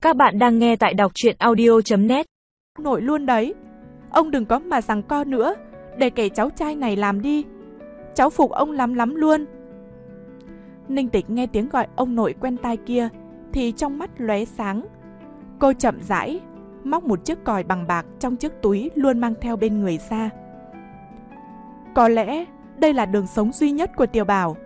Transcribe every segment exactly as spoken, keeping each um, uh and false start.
Các bạn đang nghe tại đọc truyện audio chấm net. Nội luôn đấy. Ông đừng có mà giằng co nữa, để kể cháu trai này làm đi. Cháu phục ông lắm lắm luôn. Ninh Tịch nghe tiếng gọi ông nội quen tai kia thì trong mắt lóe sáng. Cô chậm rãi móc một chiếc còi bằng bạc trong chiếc túi luôn mang theo bên người ra. Có lẽ đây là đường sống duy nhất của Tiểu Bảo.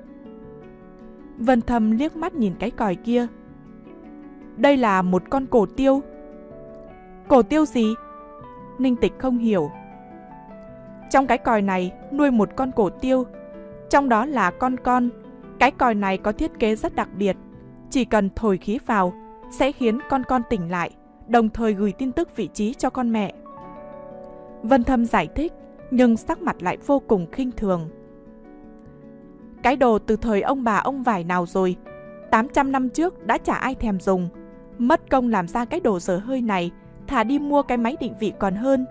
Vân Thâm liếc mắt nhìn cái còi kia. Đây là một con cổ tiêu. Cổ tiêu gì? Ninh Tịch không hiểu. Trong cái còi này nuôi một con cổ tiêu, trong đó là con con. Cái còi này có thiết kế rất đặc biệt, chỉ cần thổi khí vào sẽ khiến con con tỉnh lại, đồng thời gửi tin tức vị trí cho con mẹ. Vân Thâm giải thích, nhưng sắc mặt lại vô cùng khinh thường. Cái đồ từ thời ông bà ông vải nào rồi, tám trăm năm trước đã chả ai thèm dùng. Mất công làm ra cái đồ dở hơi này, thà đi mua cái máy định vị còn hơn.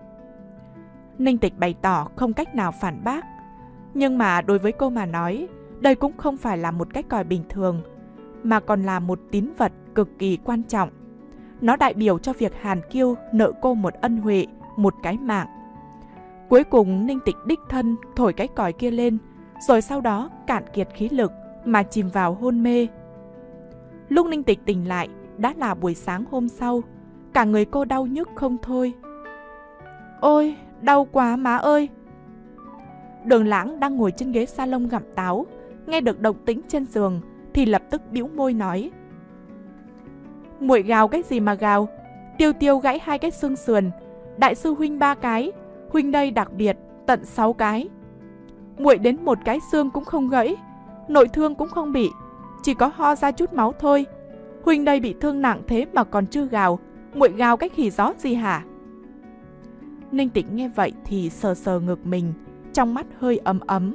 Ninh Tịch bày tỏ không cách nào phản bác. Nhưng mà đối với cô mà nói, đây cũng không phải là một cái còi bình thường, mà còn là một tín vật cực kỳ quan trọng. Nó đại biểu cho việc Hàn Kiêu nợ cô một ân huệ, một cái mạng. Cuối cùng Ninh Tịch đích thân thổi cái còi kia lên, rồi sau đó cạn kiệt khí lực mà chìm vào hôn mê. Lúc Ninh Tịch tỉnh lại đã là buổi sáng hôm sau. Cả người cô đau nhức không thôi. Ôi, đau quá má ơi. Đường Lãng đang ngồi trên ghế salon gặm táo, nghe được động tĩnh trên giường thì lập tức bĩu môi nói: Muội gào cái gì mà gào? Tiêu Tiêu gãy hai cái xương sườn, đại sư huynh ba cái, huynh đây đặc biệt tận sáu cái. Muội đến một cái xương cũng không gãy, nội thương cũng không bị, chỉ có ho ra chút máu thôi. Huynh đây bị thương nặng thế mà còn chưa gào, muội gào cái khỉ gió gì hả? Ninh Tịch nghe vậy thì sờ sờ ngực mình, trong mắt hơi ấm ấm.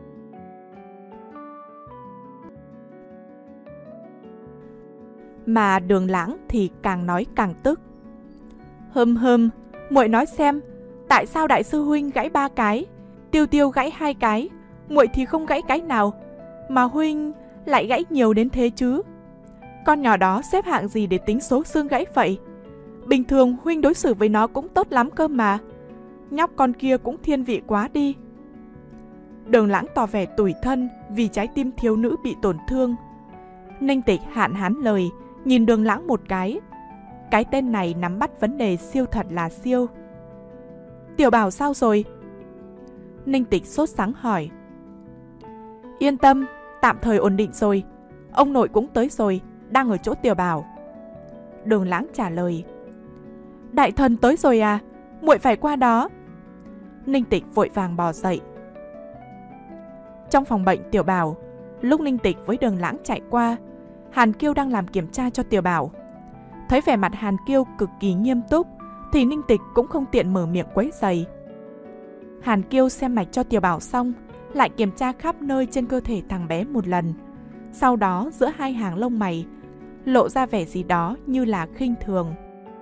Mà Đường Lãng thì càng nói càng tức. Hừm hừm, muội nói xem, tại sao đại sư huynh gãy ba cái, Tiêu Tiêu gãy hai cái, muội thì không gãy cái nào, mà huynh lại gãy nhiều đến thế chứ? Con nhỏ đó xếp hạng gì để tính số xương gãy vậy? Bình thường huynh đối xử với nó cũng tốt lắm cơ mà. Nhóc con kia cũng thiên vị quá đi. Đường Lãng tỏ vẻ tủi thân vì trái tim thiếu nữ bị tổn thương. Ninh Tịch hạn hán lời, nhìn Đường Lãng một cái. Cái tên này nắm bắt vấn đề siêu thật là siêu. Tiểu Bảo sao rồi? Ninh Tịch sốt sắng hỏi. Yên tâm, tạm thời ổn định rồi. Ông nội cũng tới rồi, đang ở chỗ Tiểu Bảo. Đường Lãng trả lời. Đại thần tới rồi à? Muội phải qua đó. Ninh Tịch vội vàng bò dậy. Trong phòng bệnh Tiểu Bảo, lúc Ninh Tịch với Đường Lãng chạy qua, Hàn Kiêu đang làm kiểm tra cho Tiểu Bảo. Thấy vẻ mặt Hàn Kiêu cực kỳ nghiêm túc thì Ninh Tịch cũng không tiện mở miệng quấy rầy. Hàn Kiêu xem mạch cho Tiểu Bảo xong, lại kiểm tra khắp nơi trên cơ thể thằng bé một lần. Sau đó giữa hai hàng lông mày lộ ra vẻ gì đó như là khinh thường.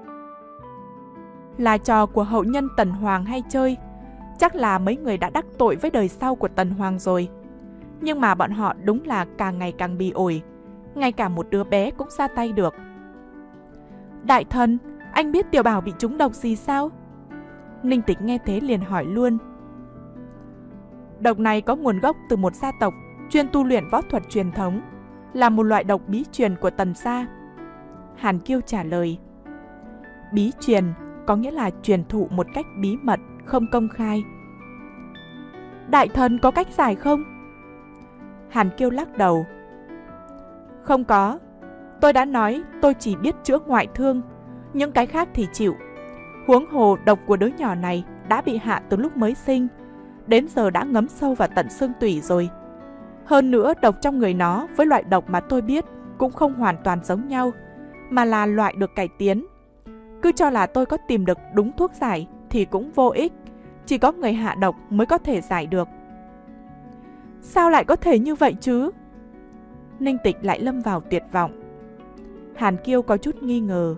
Là trò của hậu nhân Tần Hoàng hay chơi? Chắc là mấy người đã đắc tội với đời sau của Tần Hoàng rồi. Nhưng mà bọn họ đúng là càng ngày càng bị ổi, ngay cả một đứa bé cũng ra tay được. Đại thần, anh biết Tiểu Bảo bị trúng độc gì sao? Ninh Tịch nghe thế liền hỏi luôn. Độc này có nguồn gốc từ một gia tộc chuyên tu luyện võ thuật truyền thống, là một loại độc bí truyền của Tần gia. Hàn Kiêu trả lời. Bí truyền có nghĩa là truyền thụ một cách bí mật, không công khai. Đại thần có cách giải không? Hàn Kiêu lắc đầu. Không có. Tôi đã nói tôi chỉ biết chữa ngoại thương, những cái khác thì chịu. Huống hồ độc của đứa nhỏ này đã bị hạ từ lúc mới sinh, đến giờ đã ngấm sâu vào tận xương tủy rồi. Hơn nữa độc trong người nó với loại độc mà tôi biết cũng không hoàn toàn giống nhau, mà là loại được cải tiến. Cứ cho là tôi có tìm được đúng thuốc giải thì cũng vô ích, chỉ có người hạ độc mới có thể giải được. Sao lại có thể như vậy chứ? Ninh Tịch lại lâm vào tuyệt vọng. Hàn Kiêu có chút nghi ngờ.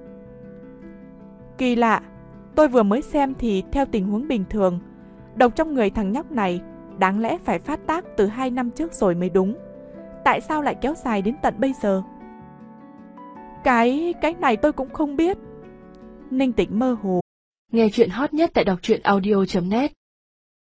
Kỳ lạ, tôi vừa mới xem thì theo tình huống bình thường, độc trong người thằng nhóc này đáng lẽ phải phát tác từ hai năm trước rồi mới đúng. Tại sao lại kéo dài đến tận bây giờ? Cái, cái này tôi cũng không biết. Ninh Tịch mơ hồ. Nghe chuyện hot nhất tại đọc truyện audio chấm net